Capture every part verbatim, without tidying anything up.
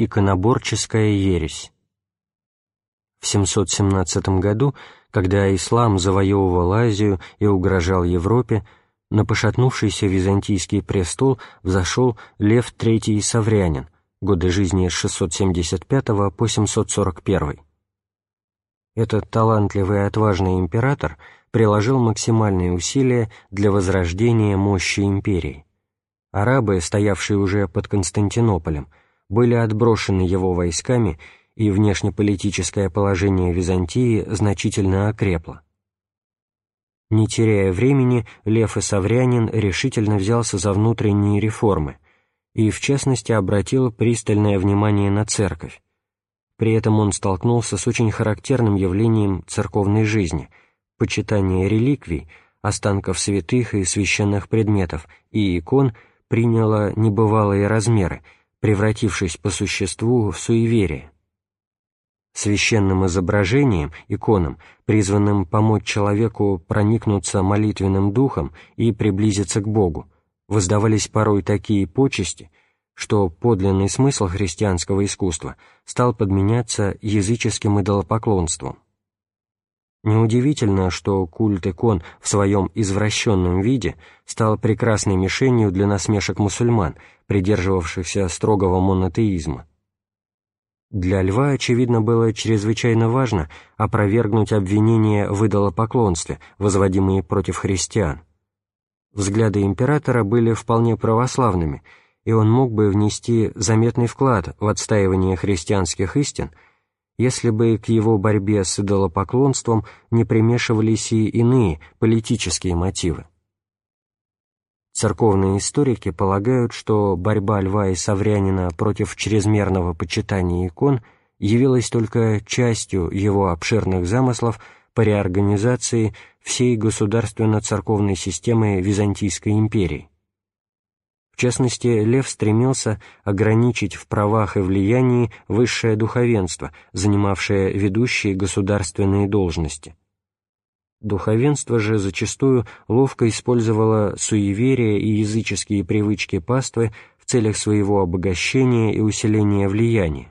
Иконоборческая ересь. В семьсот семнадцатом году, когда ислам завоевывал Азию и угрожал Европе, на пошатнувшийся византийский престол взошел Лев третий Саврянин, годы жизни с шестьсот семьдесят пятого по семьсот сорок первый. Этот талантливый и отважный император приложил максимальные усилия для возрождения мощи империи. Арабы, стоявшие уже под Константинополем, были отброшены его войсками, и внешнеполитическое положение Византии значительно окрепло. Не теряя времени, Лев и Саврянин решительно взялся за внутренние реформы и, в частности, обратил пристальное внимание на церковь. При этом он столкнулся с очень характерным явлением церковной жизни – почитание реликвий, останков святых и священных предметов и икон приняло небывалые размеры, превратившись по существу в суеверие. Священным изображениям, иконам, призванным помочь человеку проникнуться молитвенным духом и приблизиться к Богу, воздавались порой такие почести, что подлинный смысл христианского искусства стал подменяться языческим идолопоклонством. Неудивительно, что культ икон в своем извращенном виде стал прекрасной мишенью для насмешек мусульман, придерживавшихся строгого монотеизма. Для Льва, очевидно, было чрезвычайно важно опровергнуть обвинения в идолопоклонстве, возводимые против христиан. Взгляды императора были вполне православными, и он мог бы внести заметный вклад в отстаивание христианских истин, если бы к его борьбе с идолопоклонством не примешивались и иные политические мотивы. Церковные историки полагают, что борьба Льва и Саврянина против чрезмерного почитания икон явилась только частью его обширных замыслов по реорганизации всей государственно-церковной системы Византийской империи. В частности, Лев стремился ограничить в правах и влиянии высшее духовенство, занимавшее ведущие государственные должности. Духовенство же зачастую ловко использовало суеверия и языческие привычки паствы в целях своего обогащения и усиления влияния.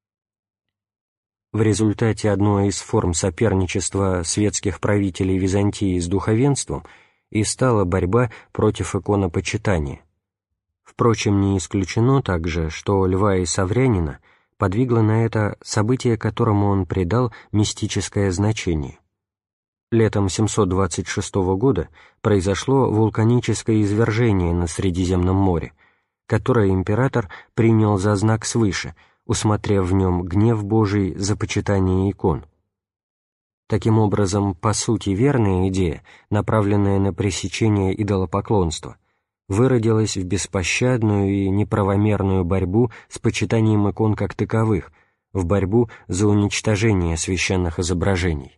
В результате одной из форм соперничества светских правителей Византии с духовенством и стала борьба против иконопочитания. Впрочем, не исключено также, что Льва и Саврянина подвигло на это событие, которому он придал мистическое значение. Летом семьсот двадцать шестого года произошло вулканическое извержение на Средиземном море, которое император принял за знак свыше, усмотрев в нем гнев Божий за почитание икон. Таким образом, по сути верная идея, направленная на пресечение идолопоклонства, выродилась в беспощадную и неправомерную борьбу с почитанием икон как таковых, в борьбу за уничтожение священных изображений.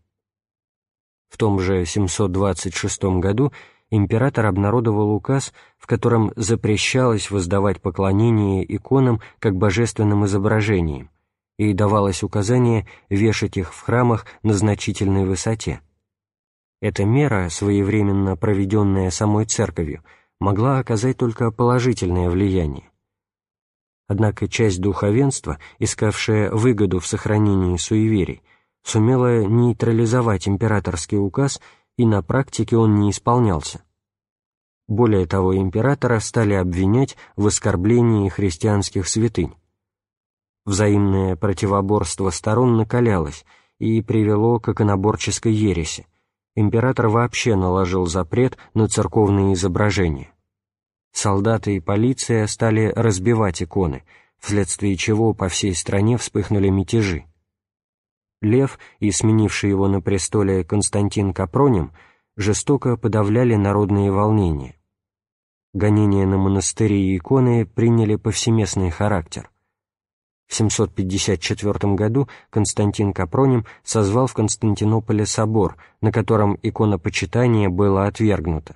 В том же семьсот двадцать шестом году император обнародовал указ, в котором запрещалось воздавать поклонение иконам как божественным изображениям, и давалось указание вешать их в храмах на значительной высоте. Эта мера, своевременно проведенная самой церковью, могла оказать только положительное влияние. Однако часть духовенства, искавшая выгоду в сохранении суеверий, сумела нейтрализовать императорский указ, и на практике он не исполнялся. Более того, императора стали обвинять в оскорблении христианских святынь. Взаимное противоборство сторон накалялось и привело к иконоборческой ереси. Император вообще наложил запрет на церковные изображения. Солдаты и полиция стали разбивать иконы, вследствие чего по всей стране вспыхнули мятежи. Лев и сменивший его на престоле Константин Капроним жестоко подавляли народные волнения. Гонения на монастыри и иконы приняли повсеместный характер. В семьсот пятьдесят четвёртом году Константин Капроним созвал в Константинополе собор, на котором иконопочитание было отвергнуто.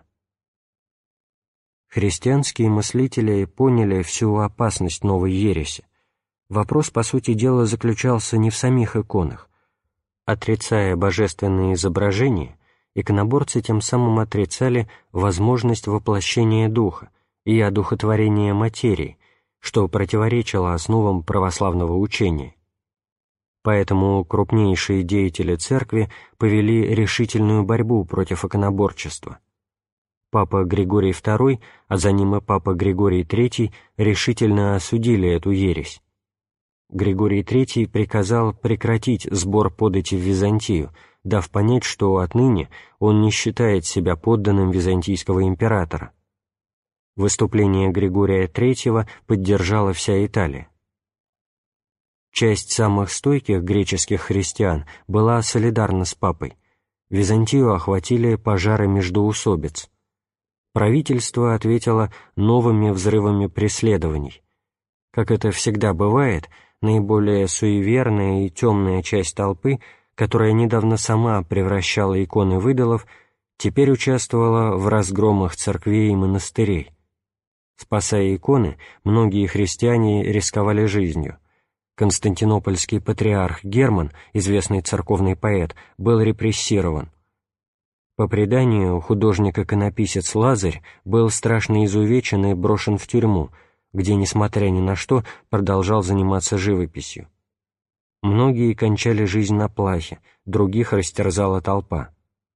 Христианские мыслители поняли всю опасность новой ереси. Вопрос, по сути дела, заключался не в самих иконах. Отрицая божественные изображения, иконоборцы тем самым отрицали возможность воплощения духа и одухотворения материи, что противоречило основам православного учения. Поэтому крупнейшие деятели церкви повели решительную борьбу против иконоборчества. Папа Григорий второй, а за ним и папа Григорий третий решительно осудили эту ересь. Григорий третий приказал прекратить сбор подати в Византию, дав понять, что отныне он не считает себя подданным византийского императора. Выступление Григория третьего поддержала вся Италия. Часть самых стойких греческих христиан была солидарна с папой. Византию охватили пожары междоусобиц. Правительство ответило новыми взрывами преследований. Как это всегда бывает, наиболее суеверная и темная часть толпы, которая недавно сама превращала иконы в идолов, теперь участвовала в разгромах церквей и монастырей. Спасая иконы, многие христиане рисковали жизнью. Константинопольский патриарх Герман, известный церковный поэт, был репрессирован. По преданию, художник-иконописец Лазарь был страшно изувечен и брошен в тюрьму, где, несмотря ни на что, продолжал заниматься живописью. Многие кончали жизнь на плахе, других растерзала толпа.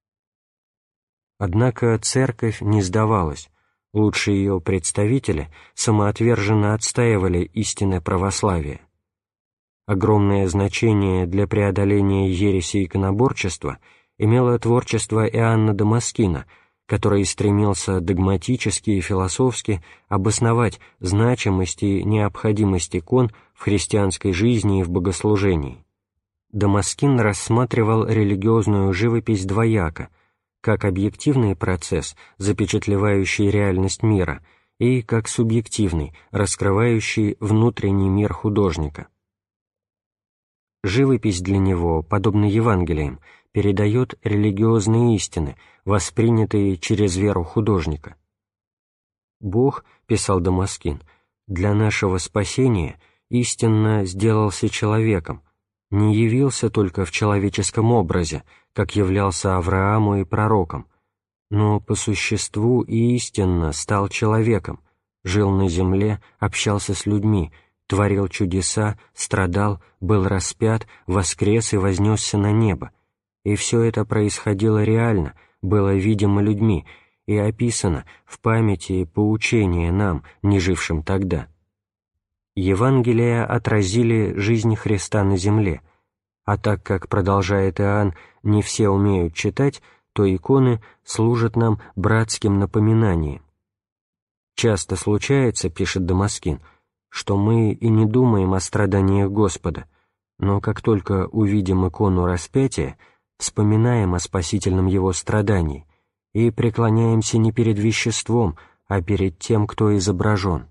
Однако церковь не сдавалась, лучшие ее представители самоотверженно отстаивали истинное православие. Огромное значение для преодоления ереси иконоборчества имело творчество Иоанна Дамаскина, который стремился догматически и философски обосновать значимость и необходимость икон в христианской жизни и в богослужении. Дамаскин рассматривал религиозную живопись двояко, как объективный процесс, запечатлевающий реальность мира, и как субъективный, раскрывающий внутренний мир художника. Живопись для него, подобно Евангелиям, передает религиозные истины, воспринятые через веру художника. «Бог, — писал Дамаскин, — для нашего спасения истинно сделался человеком, не явился только в человеческом образе, как являлся Аврааму и пророкам, но по существу и истинно стал человеком, жил на земле, общался с людьми, творил чудеса, страдал, был распят, воскрес и вознесся на небо. И все это происходило реально, было видимо людьми и описано в памяти и поучении нам, не жившим тогда. Евангелия отразили жизнь Христа на земле, а так как, продолжает Иоанн, не все умеют читать, то иконы служат нам братским напоминанием. Часто случается, пишет Дамаскин, что мы и не думаем о страданиях Господа, но как только увидим икону распятия, вспоминаем о спасительном Его страдании и преклоняемся не перед веществом, а перед тем, кто изображен.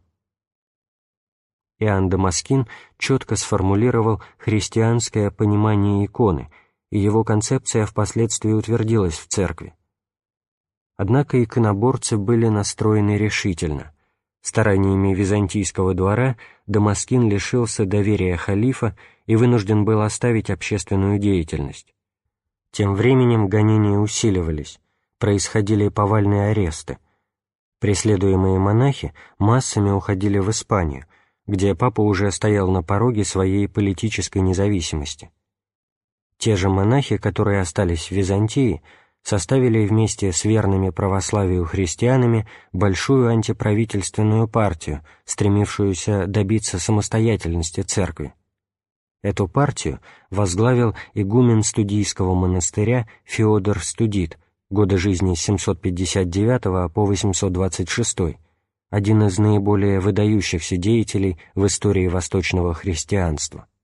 Иоанн Дамаскин четко сформулировал христианское понимание иконы, и его концепция впоследствии утвердилась в церкви. Однако иконоборцы были настроены решительно. Стараниями византийского двора Дамаскин лишился доверия халифа и вынужден был оставить общественную деятельность. Тем временем гонения усиливались, происходили повальные аресты. Преследуемые монахи массами уходили в Испанию, где папа уже стоял на пороге своей политической независимости. Те же монахи, которые остались в Византии, составили вместе с верными православию христианами большую антиправительственную партию, стремившуюся добиться самостоятельности церкви. Эту партию возглавил игумен Студийского монастыря Феодор Студит, годы жизни с семьсот пятьдесят девятого по восемьсот двадцать шестой, один из наиболее выдающихся деятелей в истории восточного христианства.